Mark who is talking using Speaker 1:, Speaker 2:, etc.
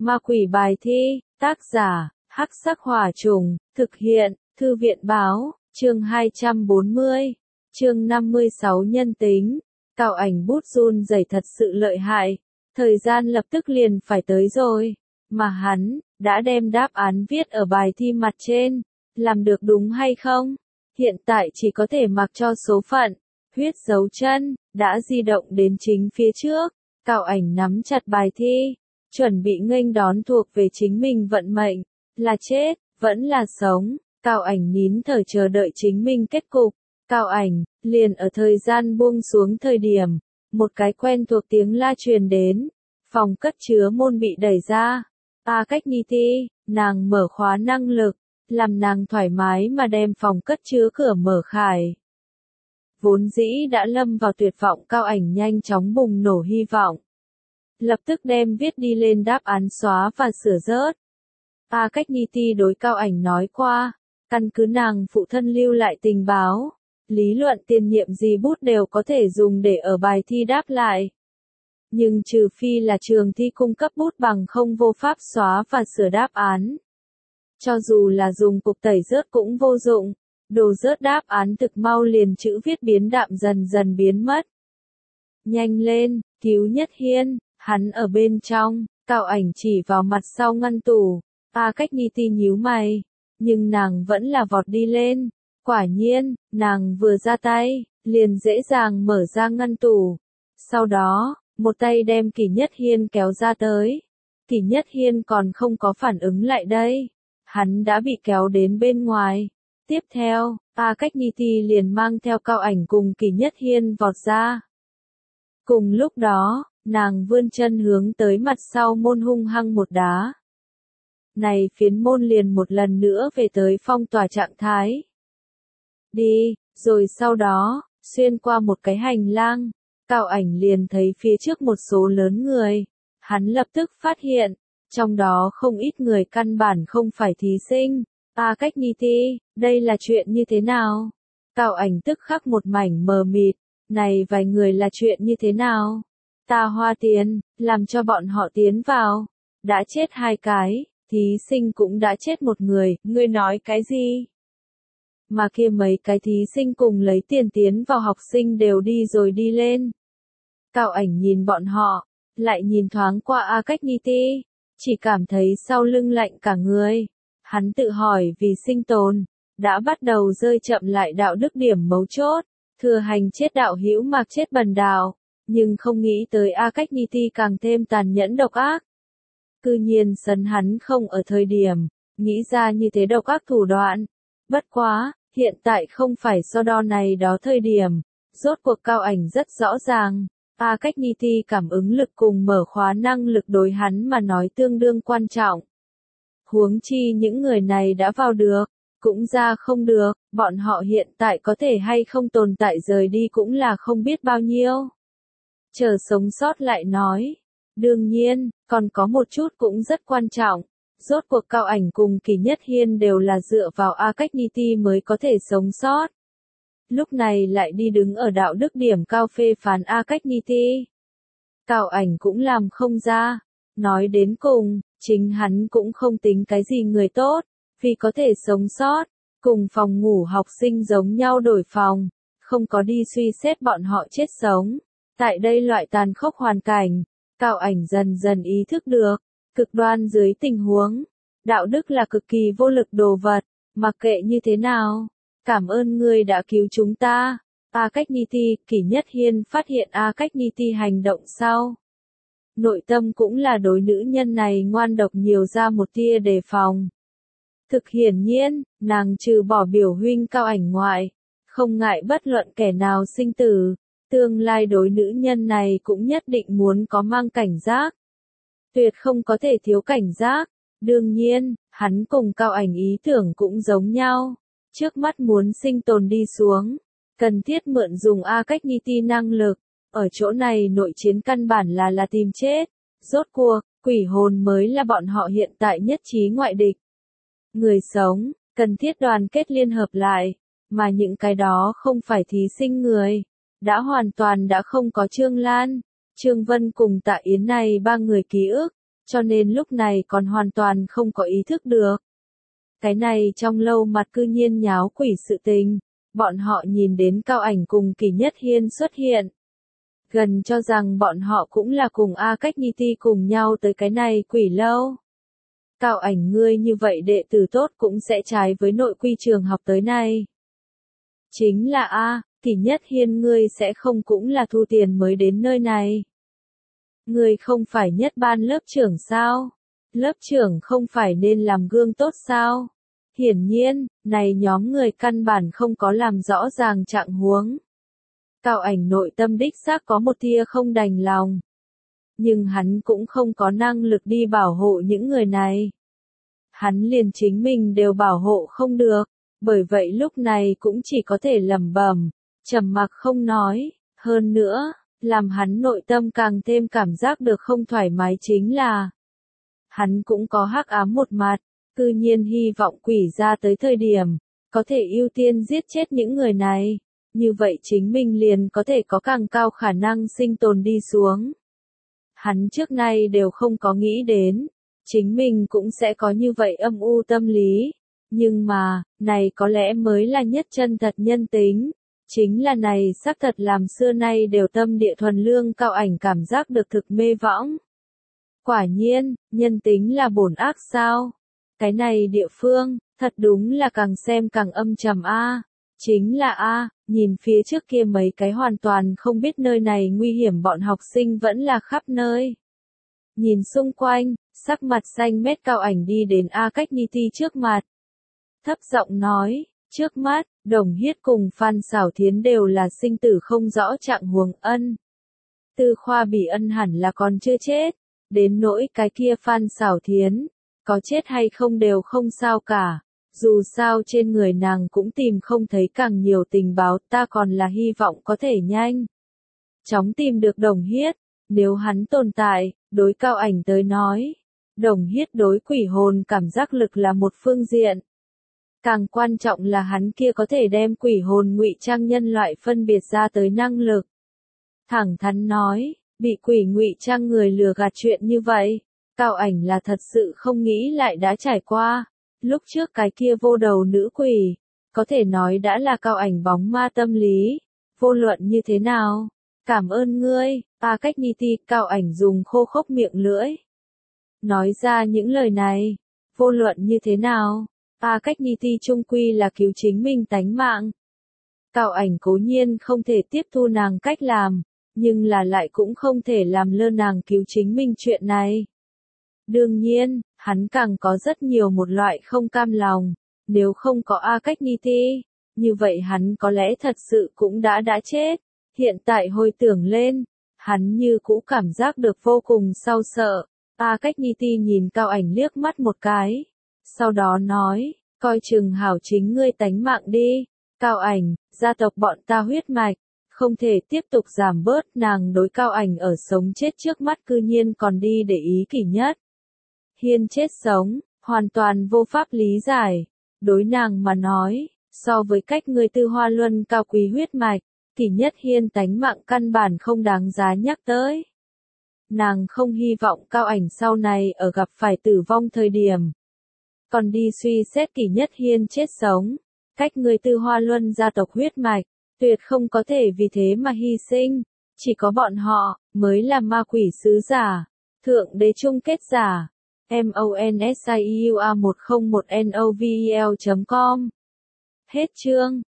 Speaker 1: Ma quỷ bài thi, tác giả, Hắc Sắc Hỏa Trùng, thực hiện, Thư viện báo, chương 240, chương 56 nhân tính. Cạo ảnh bút run rẩy thật sự lợi hại, thời gian lập tức liền phải tới rồi, mà hắn đã đem đáp án viết ở bài thi mặt trên, làm được đúng hay không? Hiện tại chỉ có thể mặc cho số phận, huyết dấu chân, đã di động đến chính phía trước. Cạo ảnh nắm chặt bài thi, chuẩn bị nghênh đón thuộc về chính mình vận mệnh, là chết, vẫn là sống. Cạo ảnh nín thở chờ đợi chính mình kết cục. Cạo ảnh, liền ở thời gian buông xuống thời điểm, một cái quen thuộc tiếng la truyền đến, phòng cất chứa môn bị đẩy ra. Cách Niti, nàng mở khóa năng lực, làm nàng thoải mái mà đem phòng cất chứa cửa mở khải. Vốn dĩ đã lâm vào tuyệt vọng Cạo ảnh nhanh chóng bùng nổ hy vọng. Lập tức đem viết đi lên đáp án xóa và sửa rớt. Cách Niti đối Cạo ảnh nói qua, căn cứ nàng phụ thân lưu lại tình báo, lý luận tiền nhiệm gì bút đều có thể dùng để ở bài thi đáp lại. Nhưng trừ phi là trường thi cung cấp bút bằng không vô pháp xóa và sửa đáp án. Cho dù là dùng cục tẩy rớt cũng vô dụng, đồ rớt đáp án thực mau liền chữ viết biến đạm dần dần biến mất. Nhanh lên, cứu Nhất Hiên, hắn ở bên trong. Cạo ảnh chỉ vào mặt sau ngăn tủ. Cách Niti nhíu mày, nhưng nàng vẫn là vọt đi lên. Quả nhiên, nàng vừa ra tay, liền dễ dàng mở ra ngăn tủ. Sau đó, một tay đem Kỷ Nhất Hiên kéo ra tới. Kỷ Nhất Hiên còn không có phản ứng lại đây. Hắn đã bị kéo đến bên ngoài. Tiếp theo, Cách Niti liền mang theo Cạo ảnh cùng Kỷ Nhất Hiên vọt ra. Cùng lúc đó, nàng vươn chân hướng tới mặt sau môn hung hăng một đá. Này phiến môn liền một lần nữa về tới phong tỏa trạng thái. Đi, rồi sau đó, xuyên qua một cái hành lang, Cạo ảnh liền thấy phía trước một số lớn người. Hắn lập tức phát hiện, trong đó không ít người căn bản không phải thí sinh. Cách Niti, đây là chuyện như thế nào? Cạo ảnh tức khắc một mảnh mờ mịt, này vài người là chuyện như thế nào? Ta hoa tiền, làm cho bọn họ tiến vào. Đã chết 2 cái, thí sinh cũng đã chết 1 người, ngươi nói cái gì? Mà kia mấy cái thí sinh cùng lấy tiền tiến vào học sinh đều đi rồi đi lên. Cạo ảnh nhìn bọn họ, lại nhìn thoáng qua Cách Niti, chỉ cảm thấy sau lưng lạnh cả người. Hắn tự hỏi vì sinh tồn, đã bắt đầu rơi chậm lại đạo đức điểm mấu chốt, thừa hành chết đạo hữu mặc chết bần đạo, nhưng không nghĩ tới Cách Niti càng thêm tàn nhẫn độc ác. Cư nhiên sấn hắn không ở thời điểm, nghĩ ra như thế độc ác thủ đoạn. Bất quá, hiện tại không phải so đo này đó thời điểm, rốt cuộc Cạo ảnh rất rõ ràng. Cách Niti cảm ứng lực cùng mở khóa năng lực đối hắn mà nói tương đương quan trọng. Huống chi những người này đã vào được, cũng ra không được, bọn họ hiện tại có thể hay không tồn tại rời đi cũng là không biết bao nhiêu. Chờ sống sót lại nói. Đương nhiên, còn có một chút cũng rất quan trọng. Rốt cuộc Cạo ảnh cùng Kỷ Nhất Hiên đều là dựa vào Cách Niti mới có thể sống sót. Lúc này lại đi đứng ở đạo đức điểm cao phê phán Cách Niti. Cạo ảnh cũng làm không ra. Nói đến cùng, chính hắn cũng không tính cái gì người tốt, vì có thể sống sót, cùng phòng ngủ học sinh giống nhau đổi phòng, không có đi suy xét bọn họ chết sống. Tại đây loại tàn khốc hoàn cảnh, Cạo ảnh dần dần ý thức được, cực đoan dưới tình huống, đạo đức là cực kỳ vô lực đồ vật, mặc kệ như thế nào. Cảm ơn ngươi đã cứu chúng ta. Cách Niti, Kỷ Nhất Hiên phát hiện Cách Niti hành động sau. Nội tâm cũng là đối nữ nhân này ngoan độc nhiều ra một tia đề phòng. Thực hiển nhiên, nàng trừ bỏ biểu huynh Cạo ảnh ngoại, không ngại bất luận kẻ nào sinh tử, tương lai đối nữ nhân này cũng nhất định muốn có mang cảnh giác. Tuyệt không có thể thiếu cảnh giác. Đương nhiên, hắn cùng Cạo ảnh ý tưởng cũng giống nhau. Trước mắt muốn sinh tồn đi xuống, cần thiết mượn dùng Cách Niti năng lực. Ở chỗ này nội chiến căn bản là tìm chết. Rốt cuộc, quỷ hồn mới là bọn họ hiện tại nhất trí ngoại địch. Người sống, cần thiết đoàn kết liên hợp lại, mà những cái đó không phải thí sinh người. Đã hoàn toàn đã không có Trương Lan, Trương Vân cùng Tạ Yến này 3 người ký ức, cho nên lúc này còn hoàn toàn không có ý thức được. Cái này trong lâu mặt cư nhiên nháo quỷ sự tình, bọn họ nhìn đến Cao Ảnh cùng Kỷ Nhất Hiên xuất hiện. Gần cho rằng bọn họ cũng là cùng A Cách Nhi Ti cùng nhau tới cái này quỷ lâu. Cao Ảnh ngươi như vậy đệ tử tốt cũng sẽ trái với nội quy trường học tới này. Chính là A, Kỷ Nhất Hiên ngươi sẽ không cũng là thu tiền mới đến nơi này. Ngươi không phải nhất ban lớp trưởng sao? Lớp trưởng không phải nên làm gương tốt sao? Hiển nhiên, này nhóm người căn bản không có làm rõ ràng trạng huống. Cao Ảnh nội tâm đích xác có một tia không đành lòng. Nhưng hắn cũng không có năng lực đi bảo hộ những người này. Hắn liền chính mình đều bảo hộ không được, bởi vậy lúc này cũng chỉ có thể lẩm bẩm, trầm mặc không nói. Hơn nữa, làm hắn nội tâm càng thêm cảm giác được không thoải mái chính là hắn cũng có hắc ám một mặt, cư nhiên hy vọng quỷ ra tới thời điểm, có thể ưu tiên giết chết những người này, như vậy chính mình liền có thể có càng cao khả năng sinh tồn đi xuống. Hắn trước nay đều không có nghĩ đến, chính mình cũng sẽ có như vậy âm u tâm lý, nhưng mà, này có lẽ mới là nhất chân thật nhân tính. Chính là này xác thật làm xưa nay đều tâm địa thuần lương Cao Ảnh cảm giác được thực mê võng. Quả nhiên, nhân tính là bổn ác sao? Cái này địa phương, thật đúng là càng xem càng âm trầm a. Chính là a, nhìn phía trước kia mấy cái hoàn toàn không biết nơi này nguy hiểm bọn học sinh vẫn là khắp nơi. Nhìn xung quanh, sắc mặt xanh mét Cao Ảnh đi đến A Cách Nhi Ti trước mặt. Thấp giọng nói, trước mắt, Đồng Hiết cùng Phan Xảo Thiến đều là sinh tử không rõ trạng huống ân. Tư Khoa Bỉ Ân hẳn là còn chưa chết, đến nỗi cái kia Phan Xảo Thiến, có chết hay không đều không sao cả, dù sao trên người nàng cũng tìm không thấy càng nhiều tình báo, ta còn là hy vọng có thể nhanh chóng tìm được Đồng Hiết, nếu hắn tồn tại, đối Cao Ảnh tới nói, Đồng Hiết đối quỷ hồn cảm giác lực là một phương diện. Càng quan trọng là hắn kia có thể đem quỷ hồn ngụy trang nhân loại phân biệt ra tới năng lực. Thẳng thắn nói, bị quỷ ngụy trang người lừa gạt chuyện như vậy, Cao Ảnh là thật sự không nghĩ lại đã trải qua. Lúc trước cái kia vô đầu nữ quỷ, có thể nói đã là Cao Ảnh bóng ma tâm lý. Vô luận như thế nào? Cảm ơn ngươi, A Cách Nhi Ti. Cao Ảnh dùng khô khốc miệng lưỡi. Nói ra những lời này, vô luận như thế nào? A Cách Nhi Ti chung quy là cứu chính mình tánh mạng. Cao Ảnh cố nhiên không thể tiếp thu nàng cách làm, nhưng là lại cũng không thể làm lơ nàng cứu chính mình chuyện này. Đương nhiên, hắn càng có rất nhiều một loại không cam lòng, nếu không có A Cách Nhi Ti, như vậy hắn có lẽ thật sự cũng đã chết. Hiện tại hồi tưởng lên, hắn như cũ cảm giác được vô cùng sao sợ. A Cách Nhi Ti nhìn Cao Ảnh liếc mắt một cái, sau đó nói, coi chừng hảo chính ngươi tánh mạng đi. Cao Ảnh, gia tộc bọn ta huyết mạch, không thể tiếp tục giảm bớt. Nàng đối Cao Ảnh ở sống chết trước mắt cư nhiên còn đi để ý Kỷ Nhất Hiên chết sống, hoàn toàn vô pháp lý giải. Đối nàng mà nói, so với cách người Tư Hoa Luân cao quý huyết mạch, Kỷ Nhất Hiên tánh mạng căn bản không đáng giá nhắc tới. Nàng không hy vọng Cao Ảnh sau này ở gặp phải tử vong thời điểm, còn đi suy xét Kỷ Nhất Hiên chết sống. Cách người Tư Hoa Luân gia tộc huyết mạch, tuyệt không có thể vì thế mà hy sinh. Chỉ có bọn họ, mới là ma quỷ sứ giả, thượng đế chung kết giả. MONSIEUA1019OVEL.com. Hết chương.